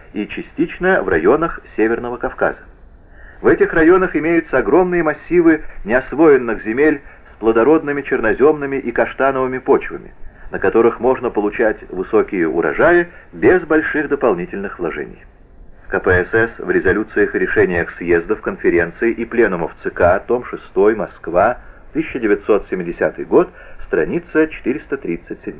и частично в районах Северного Кавказа. В этих районах имеются огромные массивы неосвоенных земель с плодородными черноземными и каштановыми почвами, на которых можно получать высокие урожаи без больших дополнительных вложений. КПСС в резолюциях и решениях съездов, конференций и пленумов ЦК, том 6, Москва, 1970 год, страница 437.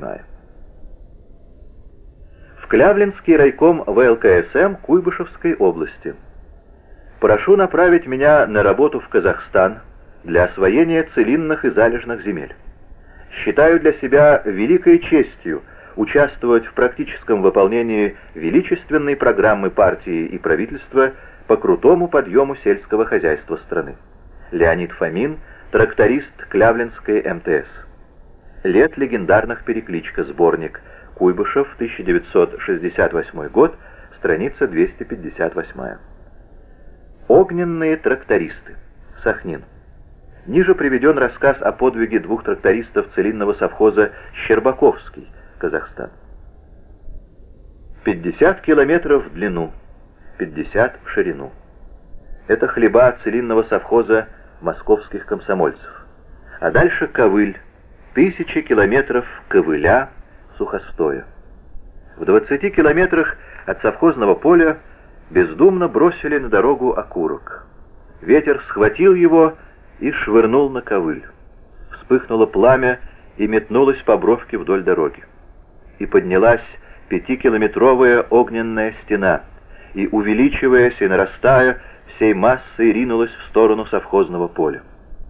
В Клявлинский райком ВЛКСМ Куйбышевской области. Прошу направить меня на работу в Казахстан для освоения целинных и залежных земель. Считаю для себя великой честью участвовать в практическом выполнении величественной программы партии и правительства по крутому подъему сельского хозяйства страны. Леонид Фомин, тракторист Клявлинской МТС. Лет легендарных перекличка, сборник, Куйбышев, 1968 год, страница 258. Огненные трактористы. Сахнин. Ниже приведен рассказ о подвиге двух трактористов целинного совхоза «Щербаковский», Казахстан. 50 километров в длину, 50 в ширину. Это хлеба целинного совхоза московских комсомольцев. А дальше ковыль, 1000 километров ковыля, сухостоя. В 20 километрах от совхозного поля бездумно бросили на дорогу окурок. Ветер схватил его и швырнул на ковыль. Вспыхнуло пламя и метнулось по бровке вдоль дороги. И поднялась 5-километровая огненная стена, и, увеличиваясь и нарастая, всей массой ринулась в сторону совхозного поля.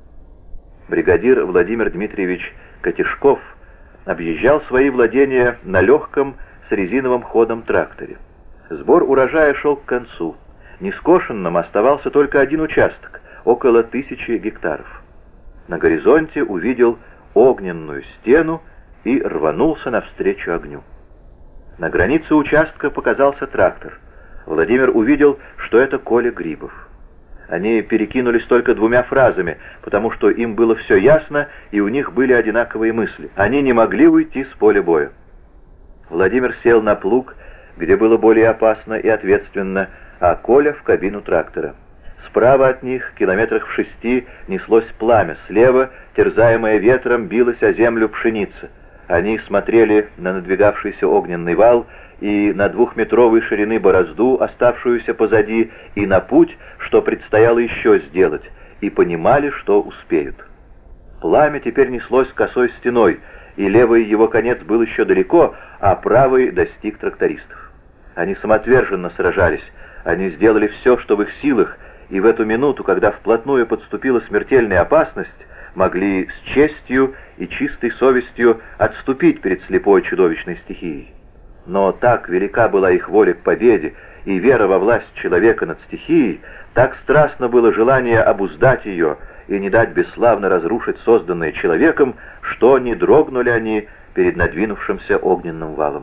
Бригадир Владимир Дмитриевич Котишков объезжал свои владения на легком с резиновым ходом тракторе. Сбор урожая шел к концу. Нескошенным оставался только один участок, около 1000 гектаров. На горизонте увидел огненную стену и рванулся навстречу огню. На границе участка показался трактор. Владимир увидел, что это Коля Грибов. Они перекинулись только 2 фразами, потому что им было все ясно, и у них были одинаковые мысли. Они не могли уйти с поля боя. Владимир сел на плуг, где было более опасно и ответственно, а Коля в кабину трактора. Справа от них, километрах в 6, неслось пламя, слева, терзаемая ветром, билась о землю пшеница. Они смотрели на надвигавшийся огненный вал и на 2-метровой ширины борозду, оставшуюся позади, и на путь, что предстояло еще сделать, и понимали, что успеют. Пламя теперь неслось косой стеной, и левый его конец был еще далеко, а правый достиг трактористов. Они самоотверженно сражались, они сделали все, что в их силах, и в эту минуту, когда вплотную подступила смертельная опасность, могли с честью и чистой совестью отступить перед слепой чудовищной стихией. Но так велика была их воля к победе и вера во власть человека над стихией, так страстно было желание обуздать ее и не дать бесславно разрушить созданное человеком, что не дрогнули они перед надвинувшимся огненным валом.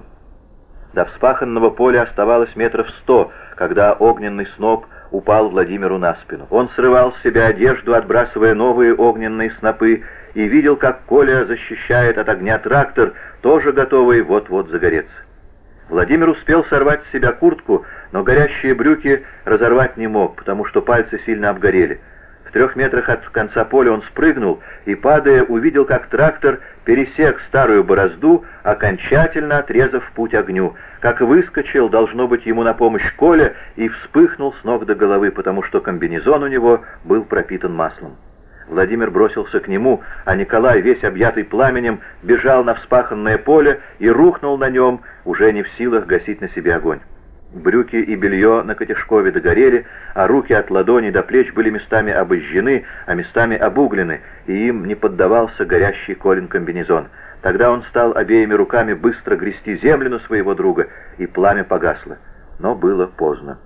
До вспаханного поля оставалось 100 метров, когда огненный сноп упал Владимиру на спину. Он срывал с себя одежду, отбрасывая новые огненные снопы, и видел, как Коля защищает от огня трактор, тоже готовый вот-вот загореться. Владимир успел сорвать с себя куртку, но горящие брюки разорвать не мог, потому что пальцы сильно обгорели. В 3 метрах от конца поля он спрыгнул и, падая, увидел, как трактор пересек старую борозду, окончательно отрезав путь огню, как выскочил, должно быть, ему на помощь Коля, и вспыхнул с ног до головы, потому что комбинезон у него был пропитан маслом. Владимир бросился к нему, а Николай, весь объятый пламенем, бежал на вспаханное поле и рухнул на нем, уже не в силах гасить на себе огонь. Брюки и белье на Котишкове догорели, а руки от ладоней до плеч были местами обожжены, а местами обуглены, и им не поддавался горящий Колин комбинезон. Тогда он стал обеими руками быстро грести землю на своего друга, и пламя погасло. Но было поздно.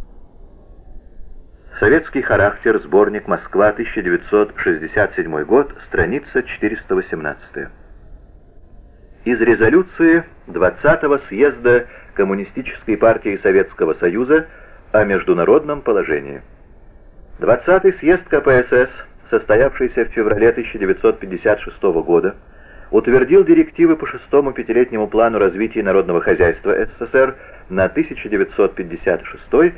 Советский характер, сборник, Москва, 1967 год, страница 418. Из резолюции 20-го съезда Коммунистической партии Советского Союза о международном положении. 20-й съезд КПСС, состоявшийся в феврале 1956 года, утвердил директивы по 6-му пятилетнему плану развития народного хозяйства СССР на 1956